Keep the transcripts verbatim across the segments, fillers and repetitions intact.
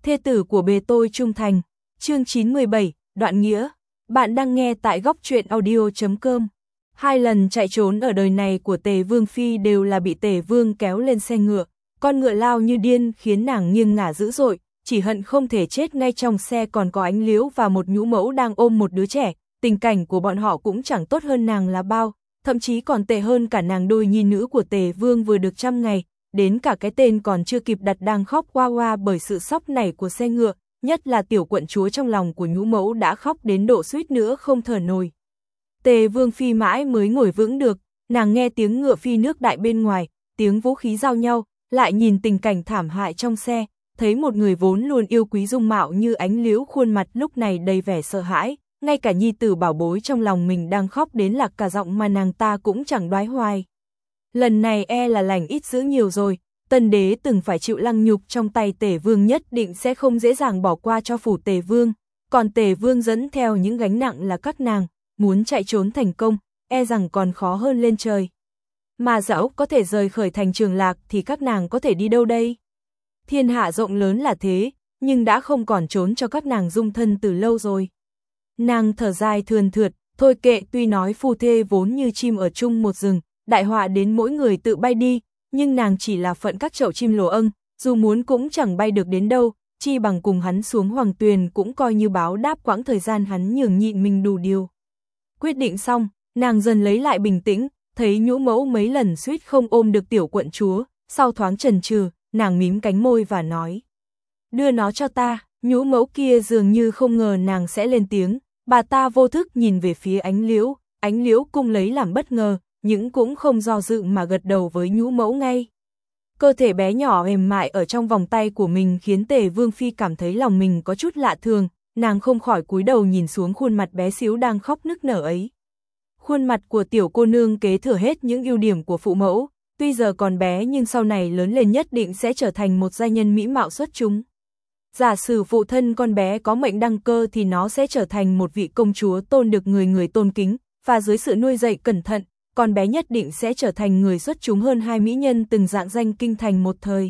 thê tử của bề tôi trung thành, chương chín mươi bảy, đoạn nghĩa. Bạn đang nghe tại góc truyện audio chấm com. Hai lần chạy trốn ở đời này của Tề Vương Phi đều là bị Tề Vương kéo lên xe ngựa, con ngựa lao như điên khiến nàng nghiêng ngả dữ dội, chỉ hận không thể chết. Ngay trong xe còn có Ánh Liễu và một nhũ mẫu đang ôm một đứa trẻ, tình cảnh của bọn họ cũng chẳng tốt hơn nàng là bao, thậm chí còn tệ hơn cả nàng đôi nhi nữ của Tề Vương vừa được trăm ngày, đến cả cái tên còn chưa kịp đặt đang khóc oa oa bởi sự sốc nảy của xe ngựa, nhất là tiểu quận chúa trong lòng của nhũ mẫu đã khóc đến độ suýt nữa không thở nổi. Tề Vương Phi mãi mới ngồi vững được, nàng nghe tiếng ngựa phi nước đại bên ngoài, tiếng vũ khí giao nhau, lại nhìn tình cảnh thảm hại trong xe, thấy một người vốn luôn yêu quý dung mạo như Ánh Liễu khuôn mặt lúc này đầy vẻ sợ hãi, ngay cả nhi tử bảo bối trong lòng mình đang khóc đến lạc cả giọng mà nàng ta cũng chẳng đoái hoài. Lần này e là lành ít dữ nhiều rồi, Tân đế từng phải chịu lăng nhục trong tay Tề Vương nhất định sẽ không dễ dàng bỏ qua cho phủ Tề Vương, còn Tề Vương dẫn theo những gánh nặng là các nàng, muốn chạy trốn thành công, e rằng còn khó hơn lên trời. Mà dẫu có thể rời khỏi thành Trường Lạc thì các nàng có thể đi đâu đây? Thiên hạ rộng lớn là thế, nhưng đã không còn trốn cho các nàng dung thân từ lâu rồi. Nàng thở dài thườn thượt, thôi kệ, tuy nói phu thê vốn như chim ở chung một rừng, đại họa đến mỗi người tự bay đi, nhưng nàng chỉ là phận các chậu chim lồ âng, dù muốn cũng chẳng bay được đến đâu, chi bằng cùng hắn xuống hoàng tuyền cũng coi như báo đáp quãng thời gian hắn nhường nhịn mình đủ điều. Quyết định xong, nàng dần lấy lại bình tĩnh, thấy nhũ mẫu mấy lần suýt không ôm được tiểu quận chúa, sau thoáng chần chừ, nàng mím cánh môi và nói: "Đưa nó cho ta." Nhũ mẫu kia dường như không ngờ nàng sẽ lên tiếng, bà ta vô thức nhìn về phía Ánh Liễu, Ánh Liễu cung lấy làm bất ngờ, nhưng cũng không do dự mà gật đầu với nhũ mẫu ngay. Cơ thể bé nhỏ mềm mại ở trong vòng tay của mình khiến Tề Vương Phi cảm thấy lòng mình có chút lạ thường, nàng không khỏi cúi đầu nhìn xuống khuôn mặt bé xíu đang khóc nức nở ấy. Khuôn mặt của tiểu cô nương kế thừa hết những ưu điểm của phụ mẫu, tuy giờ còn bé nhưng sau này lớn lên nhất định sẽ trở thành một giai nhân mỹ mạo xuất chúng. Giả sử phụ thân con bé có mệnh đăng cơ thì nó sẽ trở thành một vị công chúa tôn được người người tôn kính, và dưới sự nuôi dạy cẩn thận, con bé nhất định sẽ trở thành người xuất chúng hơn hai mỹ nhân từng rạng danh kinh thành một thời.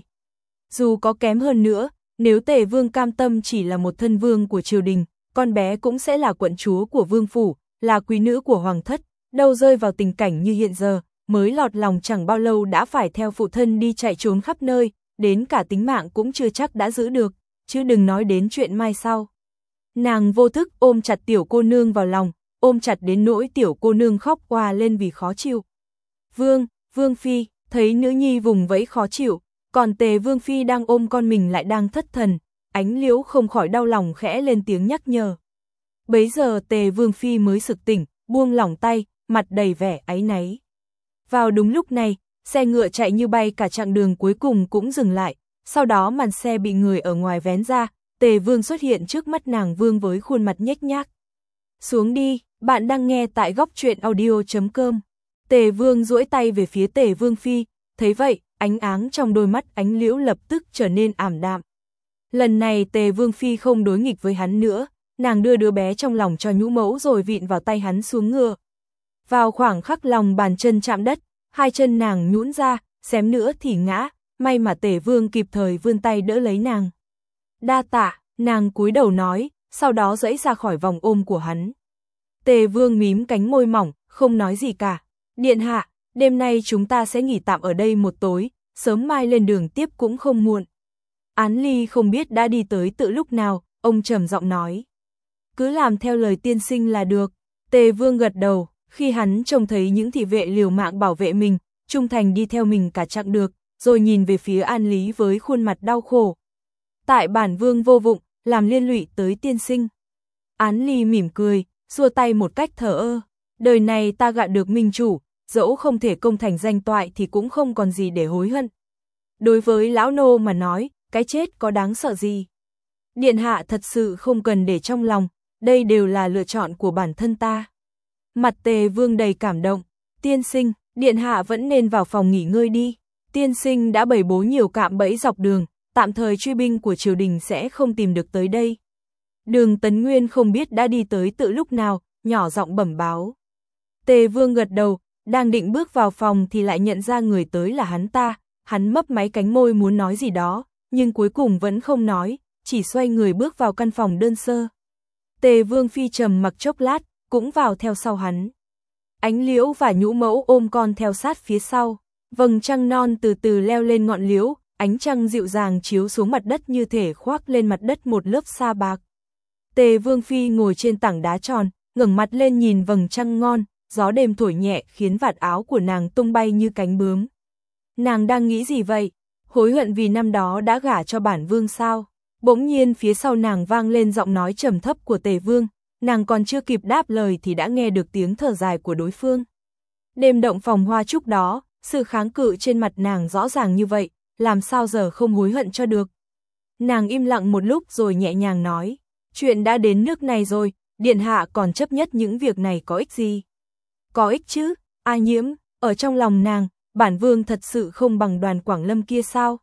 Dù có kém hơn nữa, nếu Tề Vương cam tâm chỉ là một thân vương của triều đình, con bé cũng sẽ là quận chúa của vương phủ, là quý nữ của hoàng thất, đâu rơi vào tình cảnh như hiện giờ, mới lọt lòng chẳng bao lâu đã phải theo phụ thân đi chạy trốn khắp nơi, đến cả tính mạng cũng chưa chắc đã giữ được, chứ đừng nói đến chuyện mai sau. Nàng vô thức ôm chặt tiểu cô nương vào lòng, ôm chặt đến nỗi tiểu cô nương khóc òa lên vì khó chịu. Vương, Vương Phi, thấy nữ nhi vùng vẫy khó chịu, còn Tề Vương Phi đang ôm con mình lại đang thất thần, Ánh Liễu không khỏi đau lòng khẽ lên tiếng nhắc nhở. Bấy giờ Tề Vương Phi mới sực tỉnh, buông lỏng tay, mặt đầy vẻ áy náy. Vào đúng lúc này, xe ngựa chạy như bay cả chặng đường cuối cùng cũng dừng lại, sau đó màn xe bị người ở ngoài vén ra, Tề Vương xuất hiện trước mắt nàng Vương với khuôn mặt nhếch nhác. Xuống đi, bạn đang nghe tại góc truyện audio chấm com. Tề Vương duỗi tay về phía Tề Vương Phi, thấy vậy, ánh áng trong đôi mắt Ánh Liễu lập tức trở nên ảm đạm. Lần này Tề Vương Phi không đối nghịch với hắn nữa, nàng đưa đứa bé trong lòng cho nhũ mẫu rồi vịn vào tay hắn xuống ngựa. Vào khoảng khắc lòng bàn chân chạm đất, hai chân nàng nhũn ra, xém nữa thì ngã, may mà Tề Vương kịp thời vươn tay đỡ lấy nàng. Đa tạ, nàng cúi đầu nói, sau đó giãy ra khỏi vòng ôm của hắn. Tề Vương mím cánh môi mỏng, không nói gì cả. Điện hạ, đêm nay chúng ta sẽ nghỉ tạm ở đây một tối, sớm mai lên đường tiếp cũng không muộn. Án Ly không biết đã đi tới từ lúc nào, ông trầm giọng nói. Cứ làm theo lời tiên sinh là được. Tề Vương gật đầu, khi hắn trông thấy những thị vệ liều mạng bảo vệ mình, trung thành đi theo mình cả chặng được, rồi nhìn về phía An Lý với khuôn mặt đau khổ. Tại bản Vương vô vụng, làm liên lụy tới tiên sinh. Án Ly mỉm cười, xua tay một cách thờ ơ. Đời này ta gạ được minh chủ, dẫu không thể công thành danh toại thì cũng không còn gì để hối hận. Đối với lão nô mà nói, cái chết có đáng sợ gì? Điện hạ thật sự không cần để trong lòng, đây đều là lựa chọn của bản thân ta. Mặt Tề Vương đầy cảm động, tiên sinh, điện hạ vẫn nên vào phòng nghỉ ngơi đi. Tiên sinh đã bày bố nhiều cạm bẫy dọc đường, tạm thời truy binh của triều đình sẽ không tìm được tới đây. Đường Tấn Nguyên không biết đã đi tới từ lúc nào, nhỏ giọng bẩm báo. Tề Vương gật đầu, đang định bước vào phòng thì lại nhận ra người tới là hắn ta, hắn mấp máy cánh môi muốn nói gì đó, nhưng cuối cùng vẫn không nói, chỉ xoay người bước vào căn phòng đơn sơ. Tề Vương Phi trầm mặc chốc lát, cũng vào theo sau hắn. Ánh Liễu và Nhũ Mẫu ôm con theo sát phía sau, vầng trăng non từ từ leo lên ngọn liễu, ánh trăng dịu dàng chiếu xuống mặt đất như thể khoác lên mặt đất một lớp sa bạc. Tề Vương Phi ngồi trên tảng đá tròn, ngẩng mặt lên nhìn vầng trăng ngon, gió đêm thổi nhẹ khiến vạt áo của nàng tung bay như cánh bướm. Nàng đang nghĩ gì vậy? Hối hận vì năm đó đã gả cho bản vương sao? Bỗng nhiên phía sau nàng vang lên giọng nói trầm thấp của Tề Vương, nàng còn chưa kịp đáp lời thì đã nghe được tiếng thở dài của đối phương. Đêm động phòng hoa trúc đó, sự kháng cự trên mặt nàng rõ ràng như vậy, làm sao giờ không hối hận cho được. Nàng im lặng một lúc rồi nhẹ nhàng nói, chuyện đã đến nước này rồi, điện hạ còn chấp nhất những việc này có ích gì? Có ích chứ, A Nhiễm, ở trong lòng nàng, bản vương thật sự không bằng Đoàn Quảng Lâm kia sao?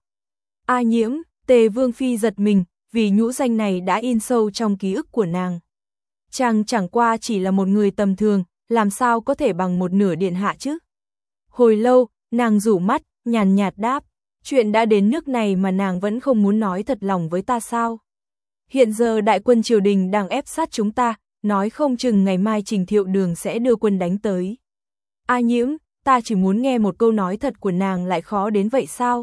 A Nhiễm, Tề Vương Phi giật mình, vì nhũ danh này đã in sâu trong ký ức của nàng. Chàng chẳng qua chỉ là một người tầm thường, làm sao có thể bằng một nửa điện hạ chứ? Hồi lâu, nàng rủ mắt, nhàn nhạt đáp, chuyện đã đến nước này mà nàng vẫn không muốn nói thật lòng với ta sao? Hiện giờ đại quân triều đình đang ép sát chúng ta, nói không chừng ngày mai Trình Thiệu Đường sẽ đưa quân đánh tới. A Nhiễm, ta chỉ muốn nghe một câu nói thật của nàng lại khó đến vậy sao?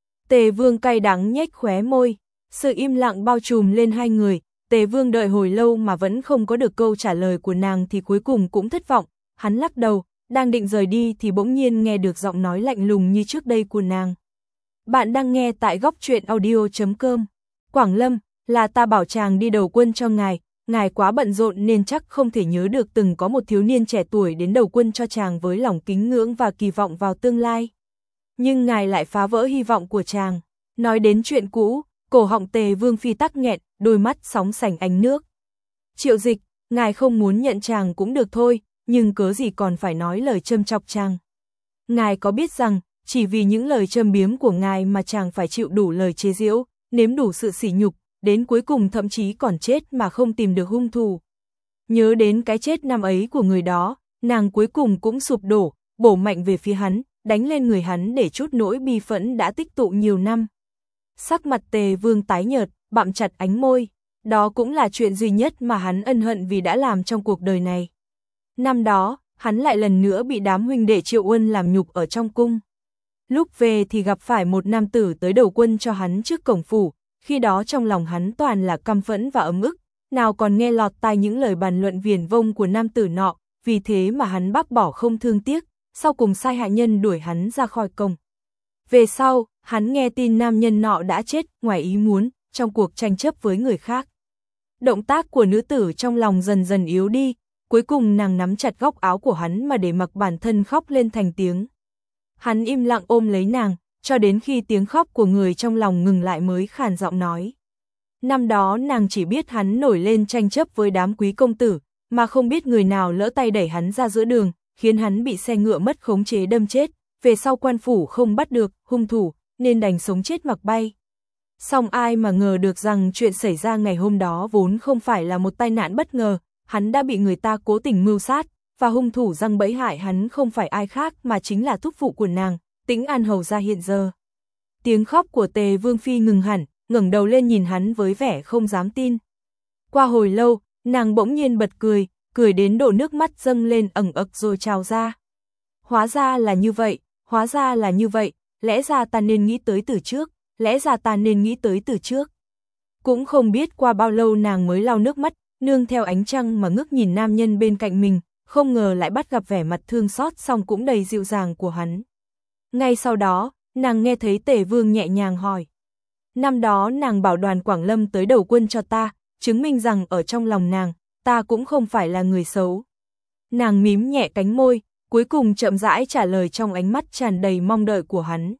Tề Vương cay đắng nhếch khóe môi, sự im lặng bao trùm lên hai người, Tề Vương đợi hồi lâu mà vẫn không có được câu trả lời của nàng thì cuối cùng cũng thất vọng, hắn lắc đầu, đang định rời đi thì bỗng nhiên nghe được giọng nói lạnh lùng như trước đây của nàng. Bạn đang nghe tại góc truyện audio chấm com. Quảng Lâm, là ta bảo chàng đi đầu quân cho ngài, ngài quá bận rộn nên chắc không thể nhớ được từng có một thiếu niên trẻ tuổi đến đầu quân cho chàng với lòng kính ngưỡng và kỳ vọng vào tương lai. Nhưng ngài lại phá vỡ hy vọng của chàng. Nói đến chuyện cũ, cổ họng Tề Vương Phi tắc nghẹn, đôi mắt sóng sành ánh nước. Triệu Dịch, ngài không muốn nhận chàng cũng được thôi, nhưng cớ gì còn phải nói lời châm chọc chàng. Ngài có biết rằng, chỉ vì những lời châm biếm của ngài mà chàng phải chịu đủ lời chế giễu, nếm đủ sự sỉ nhục, đến cuối cùng thậm chí còn chết mà không tìm được hung thủ. Nhớ đến cái chết năm ấy của người đó, nàng cuối cùng cũng sụp đổ, bổ mạnh về phía hắn, đánh lên người hắn để chút nỗi bi phẫn đã tích tụ nhiều năm. Sắc mặt Tề Vương tái nhợt, bặm chặt ánh môi, đó cũng là chuyện duy nhất mà hắn ân hận vì đã làm trong cuộc đời này. Năm đó, hắn lại lần nữa bị đám huynh đệ Triệu Uân làm nhục ở trong cung. Lúc về thì gặp phải một nam tử tới đầu quân cho hắn trước cổng phủ, khi đó trong lòng hắn toàn là căm phẫn và ấm ức, nào còn nghe lọt tai những lời bàn luận viển vông của nam tử nọ, vì thế mà hắn bác bỏ không thương tiếc, sau cùng sai hạ nhân đuổi hắn ra khỏi cổng. Về sau, hắn nghe tin nam nhân nọ đã chết ngoài ý muốn, trong cuộc tranh chấp với người khác. Động tác của nữ tử trong lòng dần dần yếu đi, cuối cùng nàng nắm chặt góc áo của hắn mà để mặc bản thân khóc lên thành tiếng. Hắn im lặng ôm lấy nàng, cho đến khi tiếng khóc của người trong lòng ngừng lại mới khàn giọng nói. Năm đó nàng chỉ biết hắn nổi lên tranh chấp với đám quý công tử, mà không biết người nào lỡ tay đẩy hắn ra giữa đường, khiến hắn bị xe ngựa mất khống chế đâm chết, về sau quan phủ không bắt được hung thủ, nên đành sống chết mặc bay. Song ai mà ngờ được rằng chuyện xảy ra ngày hôm đó vốn không phải là một tai nạn bất ngờ, hắn đã bị người ta cố tình mưu sát, và hung thủ giăng bẫy hại hắn không phải ai khác mà chính là thúc phụ của nàng, Tĩnh An hầu gia hiện giờ. Tiếng khóc của Tề Vương Phi ngừng hẳn, ngẩng đầu lên nhìn hắn với vẻ không dám tin. Qua hồi lâu, nàng bỗng nhiên bật cười, cười đến độ nước mắt dâng lên ẩn ực rồi trào ra. Hóa ra là như vậy, hóa ra là như vậy, lẽ ra ta nên nghĩ tới từ trước, lẽ ra ta nên nghĩ tới từ trước. Cũng không biết qua bao lâu nàng mới lau nước mắt, nương theo ánh trăng mà ngước nhìn nam nhân bên cạnh mình, không ngờ lại bắt gặp vẻ mặt thương xót song cũng đầy dịu dàng của hắn. Ngay sau đó, nàng nghe thấy Tề Vương nhẹ nhàng hỏi. Năm đó nàng bảo Đoàn Quảng Lâm tới đầu quân cho ta, chứng minh rằng ở trong lòng nàng, ta cũng không phải là người xấu. Nàng mím nhẹ cánh môi, cuối cùng chậm rãi trả lời trong ánh mắt tràn đầy mong đợi của hắn.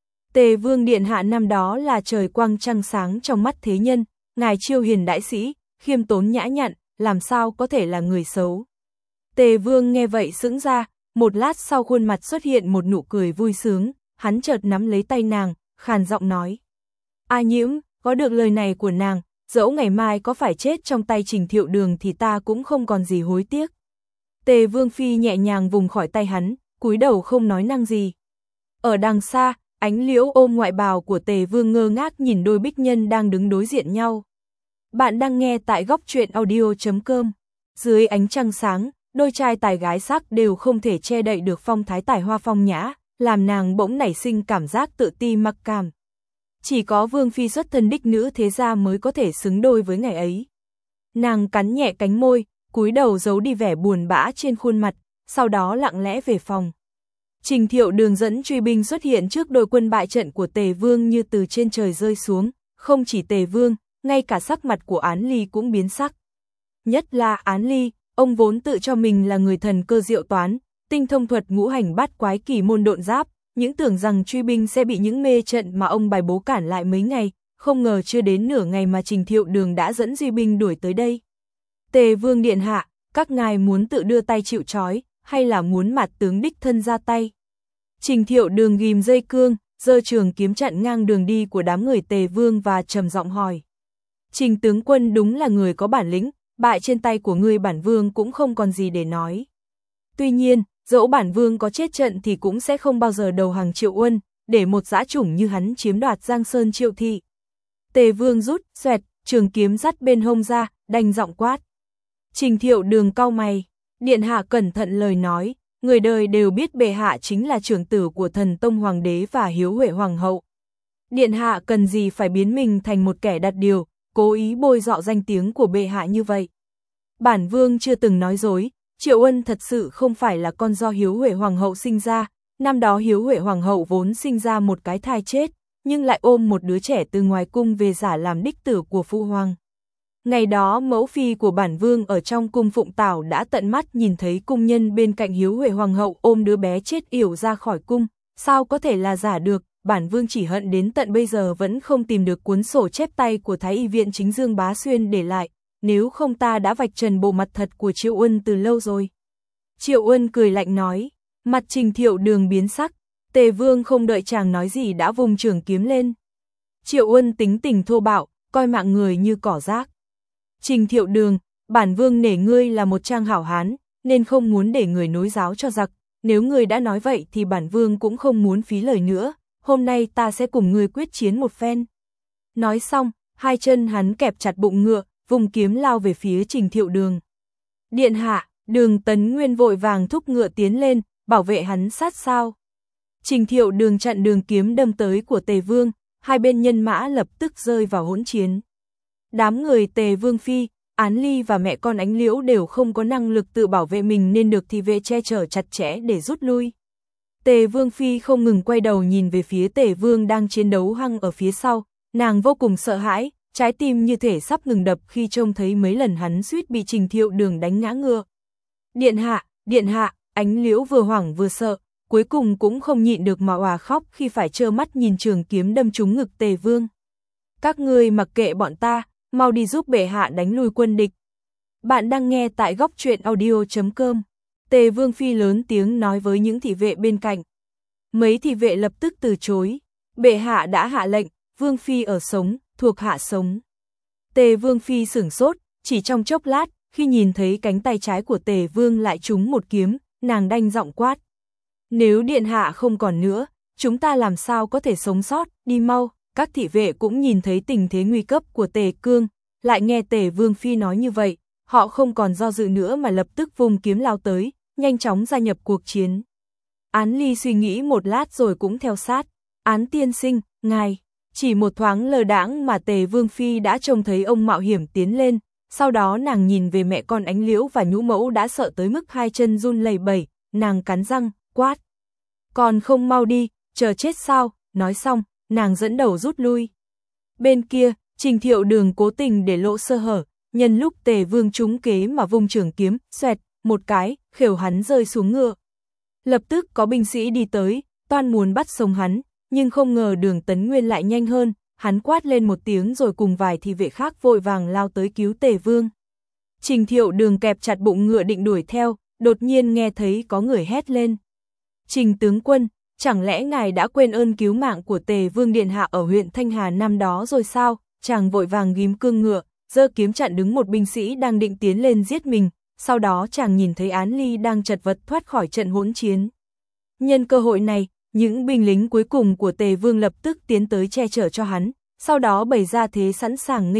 Tề Vương điện hạ năm đó là trời quang trăng sáng trong mắt thế nhân, ngài chiêu hiền đại sĩ, khiêm tốn nhã nhặn, làm sao có thể là người xấu. Tề Vương nghe vậy sững ra, một lát sau khuôn mặt xuất hiện một nụ cười vui sướng, hắn chợt nắm lấy tay nàng, khàn giọng nói. A Nhiễm, có được lời này của nàng, dẫu ngày mai có phải chết trong tay Trình Thiệu Đường thì ta cũng không còn gì hối tiếc. Tề Vương Phi nhẹ nhàng vùng khỏi tay hắn, cúi đầu không nói năng gì. Ở đằng xa, Ánh Liễu ôm ngoại bào của Tề Vương ngơ ngác nhìn đôi bích nhân đang đứng đối diện nhau. Bạn đang nghe tại góc truyện audio chấm com. Dưới ánh trăng sáng, đôi trai tài gái sắc đều không thể che đậy được phong thái tài hoa phong nhã, làm nàng bỗng nảy sinh cảm giác tự ti mặc cảm. Chỉ có Vương Phi xuất thân đích nữ thế gia mới có thể xứng đôi với ngày ấy. Nàng cắn nhẹ cánh môi, cúi đầu giấu đi vẻ buồn bã trên khuôn mặt, sau đó lặng lẽ về phòng. Trình Thiệu Đường dẫn truy binh xuất hiện trước đội quân bại trận của Tề Vương như từ trên trời rơi xuống, không chỉ Tề Vương, ngay cả sắc mặt của Án Ly cũng biến sắc. Nhất là Án Ly, ông vốn tự cho mình là người thần cơ diệu toán, tinh thông thuật ngũ hành bát quái kỳ môn độn giáp, những tưởng rằng truy binh sẽ bị những mê trận mà ông bài bố cản lại mấy ngày, không ngờ chưa đến nửa ngày mà Trình Thiệu Đường đã dẫn duy binh đuổi tới đây. Tề Vương điện hạ, các ngài muốn tự đưa tay chịu trói, hay là muốn mặt tướng đích thân ra tay? Trình Thiệu Đường ghim dây cương, giơ trường kiếm chặn ngang đường đi của đám người Tề Vương và trầm giọng hỏi. Trình tướng quân đúng là người có bản lĩnh, bại trên tay của ngươi bản vương cũng không còn gì để nói. Tuy nhiên, dẫu bản vương có chết trận thì cũng sẽ không bao giờ đầu hàng Triệu Uân, để một dã chủng như hắn chiếm đoạt Giang Sơn Triệu thị. Tề Vương rút, xoẹt, trường kiếm dắt bên hông ra, đanh giọng quát. Trình Thiệu Đường cau mày, điện hạ cẩn thận lời nói, người đời đều biết bệ hạ chính là trưởng tử của Thần Tông Hoàng đế và Hiếu Huệ Hoàng hậu. Điện hạ cần gì phải biến mình thành một kẻ đặt điều, cố ý bôi nhọ danh tiếng của bệ hạ như vậy. Bản vương chưa từng nói dối, Triệu Uân thật sự không phải là con do Hiếu Huệ Hoàng hậu sinh ra, năm đó Hiếu Huệ Hoàng hậu vốn sinh ra một cái thai chết, nhưng lại ôm một đứa trẻ từ ngoài cung về giả làm đích tử của phụ hoàng. Ngày đó mẫu phi của bản vương ở trong cung Phụng Tảo đã tận mắt nhìn thấy cung nhân bên cạnh Hiếu Huệ Hoàng hậu ôm đứa bé chết yểu ra khỏi cung, sao có thể là giả được, bản vương chỉ hận đến tận bây giờ vẫn không tìm được cuốn sổ chép tay của Thái y viện chính Dương Bá Xuyên để lại, nếu không ta đã vạch trần bộ mặt thật của Triệu Uân từ lâu rồi. Triệu Uân cười lạnh nói, mặt Trình Thiệu Đường biến sắc, Tề Vương không đợi chàng nói gì đã vùng trường kiếm lên. Triệu Uân tính tình thô bạo, coi mạng người như cỏ rác. Trình Thiệu Đường, bản vương nể ngươi là một trang hảo hán, nên không muốn để người nối giáo cho giặc, nếu ngươi đã nói vậy thì bản vương cũng không muốn phí lời nữa, hôm nay ta sẽ cùng ngươi quyết chiến một phen. Nói xong, hai chân hắn kẹp chặt bụng ngựa, vùng kiếm lao về phía Trình Thiệu Đường. Điện hạ, Đường Tấn Nguyên vội vàng thúc ngựa tiến lên, bảo vệ hắn sát sao. Trình Thiệu Đường chặn đường kiếm đâm tới của Tề Vương, hai bên nhân mã lập tức rơi vào hỗn chiến. Đám người Tề Vương Phi, Án Ly và mẹ con Ánh Liễu đều không có năng lực tự bảo vệ mình nên được thị vệ che chở chặt chẽ để rút lui. Tề Vương Phi không ngừng quay đầu nhìn về phía Tề Vương đang chiến đấu hăng ở phía sau, nàng vô cùng sợ hãi, trái tim như thể sắp ngừng đập khi trông thấy mấy lần hắn suýt bị Trình Thiệu Đường đánh ngã ngựa. Điện hạ, điện hạ, Ánh Liễu vừa hoảng vừa sợ, cuối cùng cũng không nhịn được mà òa khóc khi phải trơ mắt nhìn trường kiếm đâm trúng ngực Tề Vương. Các ngươi mặc kệ bọn ta, mau đi giúp bệ hạ đánh lui quân địch. Bạn đang nghe tại góc truyện audio chấm com. Tề Vương Phi lớn tiếng nói với những thị vệ bên cạnh. Mấy thị vệ lập tức từ chối. Bệ hạ đã hạ lệnh, Vương Phi ở sống, thuộc hạ sống. Tề Vương Phi sửng sốt, chỉ trong chốc lát, khi nhìn thấy cánh tay trái của Tề Vương lại trúng một kiếm, nàng đanh giọng quát. Nếu điện hạ không còn nữa, chúng ta làm sao có thể sống sót, đi mau. Các thị vệ cũng nhìn thấy tình thế nguy cấp của Tề Cương, lại nghe Tề Vương Phi nói như vậy, họ không còn do dự nữa mà lập tức vùng kiếm lao tới, nhanh chóng gia nhập cuộc chiến. Án Ly suy nghĩ một lát rồi cũng theo sát. Án tiên sinh, ngài, chỉ một thoáng lơ đãng mà Tề Vương Phi đã trông thấy ông mạo hiểm tiến lên, sau đó nàng nhìn về mẹ con Ánh Liễu và nhũ mẫu đã sợ tới mức hai chân run lẩy bẩy, nàng cắn răng, quát. Còn không mau đi, chờ chết sao, nói xong, nàng dẫn đầu rút lui. Bên kia, Trình Thiệu Đường cố tình để lộ sơ hở, nhân lúc Tề Vương trúng kế mà vung trường kiếm, xoẹt, một cái, khều hắn rơi xuống ngựa. Lập tức có binh sĩ đi tới, toan muốn bắt sống hắn, nhưng không ngờ Đường Tấn Nguyên lại nhanh hơn, hắn quát lên một tiếng rồi cùng vài thị vệ khác vội vàng lao tới cứu Tề Vương. Trình Thiệu Đường kẹp chặt bụng ngựa định đuổi theo, đột nhiên nghe thấy có người hét lên. Trình tướng quân, chẳng lẽ ngài đã quên ơn cứu mạng của Tề Vương điện hạ ở huyện Thanh Hà năm đó rồi sao? Chàng vội vàng ghim cương ngựa, giơ kiếm chặn đứng một binh sĩ đang định tiến lên giết mình, sau đó chàng nhìn thấy Án Ly đang chật vật thoát khỏi trận hỗn chiến. Nhân cơ hội này, những binh lính cuối cùng của Tề Vương lập tức tiến tới che chở cho hắn, sau đó bày ra thế sẵn sàng nghênh địch,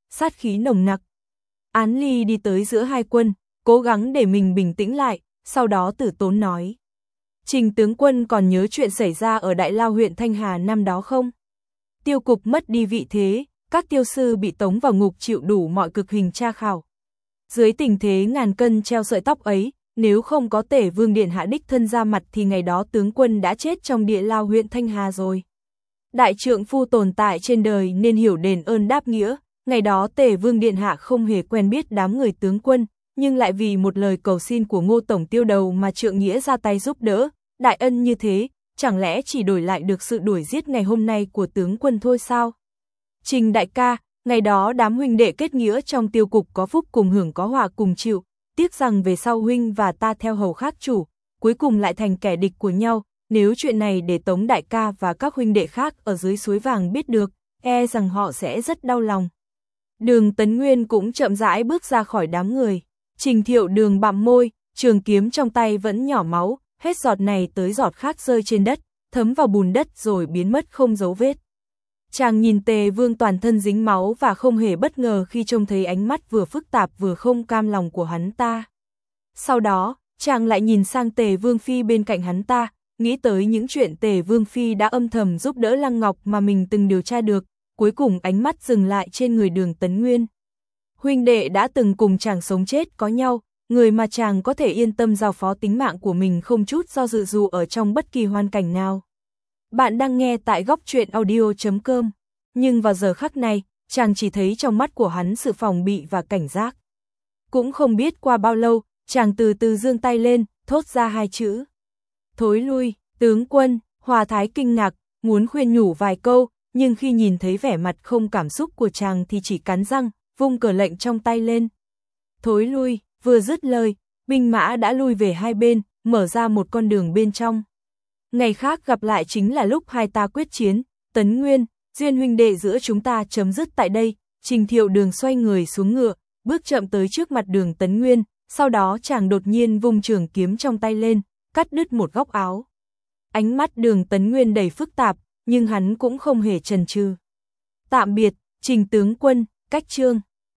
sát khí nồng nặc. Án Ly đi tới giữa hai quân, cố gắng để mình bình tĩnh lại, sau đó tử tốn nói. Trình tướng quân còn nhớ chuyện xảy ra ở Đại Lao huyện Thanh Hà năm đó không? Tiêu cục mất đi vị thế, các tiêu sư bị tống vào ngục chịu đủ mọi cực hình tra khảo. Dưới tình thế ngàn cân treo sợi tóc ấy, nếu không có Tể Vương điện hạ đích thân ra mặt thì ngày đó tướng quân đã chết trong Địa Lao huyện Thanh Hà rồi. Đại trượng phu tồn tại trên đời nên hiểu đền ơn đáp nghĩa, ngày đó Tể Vương điện hạ không hề quen biết đám người tướng quân, nhưng lại vì một lời cầu xin của Ngô tổng tiêu đầu mà trượng nghĩa ra tay giúp đỡ, đại ân như thế, chẳng lẽ chỉ đổi lại được sự đuổi giết ngày hôm nay của tướng quân thôi sao? Trình đại ca, ngày đó đám huynh đệ kết nghĩa trong tiêu cục có phúc cùng hưởng có họa cùng chịu, tiếc rằng về sau huynh và ta theo hầu khác chủ, cuối cùng lại thành kẻ địch của nhau, nếu chuyện này để Tống đại ca và các huynh đệ khác ở dưới suối vàng biết được, e rằng họ sẽ rất đau lòng. Đường Tấn Nguyên cũng chậm rãi bước ra khỏi đám người, Trình Thiệu Đường bặm môi, trường kiếm trong tay vẫn nhỏ máu, hết giọt này tới giọt khác rơi trên đất, thấm vào bùn đất rồi biến mất không dấu vết. Chàng nhìn Tề Vương toàn thân dính máu và không hề bất ngờ khi trông thấy ánh mắt vừa phức tạp vừa không cam lòng của hắn ta. Sau đó, chàng lại nhìn sang Tề Vương Phi bên cạnh hắn ta, nghĩ tới những chuyện Tề Vương Phi đã âm thầm giúp đỡ Lăng Ngọc mà mình từng điều tra được, cuối cùng ánh mắt dừng lại trên người Đường Tấn Nguyên. Huynh đệ đã từng cùng chàng sống chết có nhau, người mà chàng có thể yên tâm giao phó tính mạng của mình không chút do dự dù ở trong bất kỳ hoàn cảnh nào. Bạn đang nghe tại góc truyện audio chấm com, nhưng vào giờ khắc này, chàng chỉ thấy trong mắt của hắn sự phòng bị và cảnh giác. Cũng không biết qua bao lâu, chàng từ từ giương tay lên, thốt ra hai chữ. Thối lui, tướng quân, Hòa Thái kinh ngạc, muốn khuyên nhủ vài câu, nhưng khi nhìn thấy vẻ mặt không cảm xúc của chàng thì chỉ cắn răng, vung cờ lệnh trong tay lên. Thối lui, vừa dứt lời, binh mã đã lui về hai bên, mở ra một con đường bên trong. Ngày khác gặp lại chính là lúc hai ta quyết chiến, Tấn Nguyên, duyên huynh đệ giữa chúng ta chấm dứt tại đây. Trình Thiệu Đường xoay người xuống ngựa, bước chậm tới trước mặt Đường Tấn Nguyên, sau đó chàng đột nhiên vung trường kiếm trong tay lên, cắt đứt một góc áo. Ánh mắt Đường Tấn Nguyên đầy phức tạp, nhưng hắn cũng không hề chần chừ. Tạm biệt, Trình tướng quân, cách chương.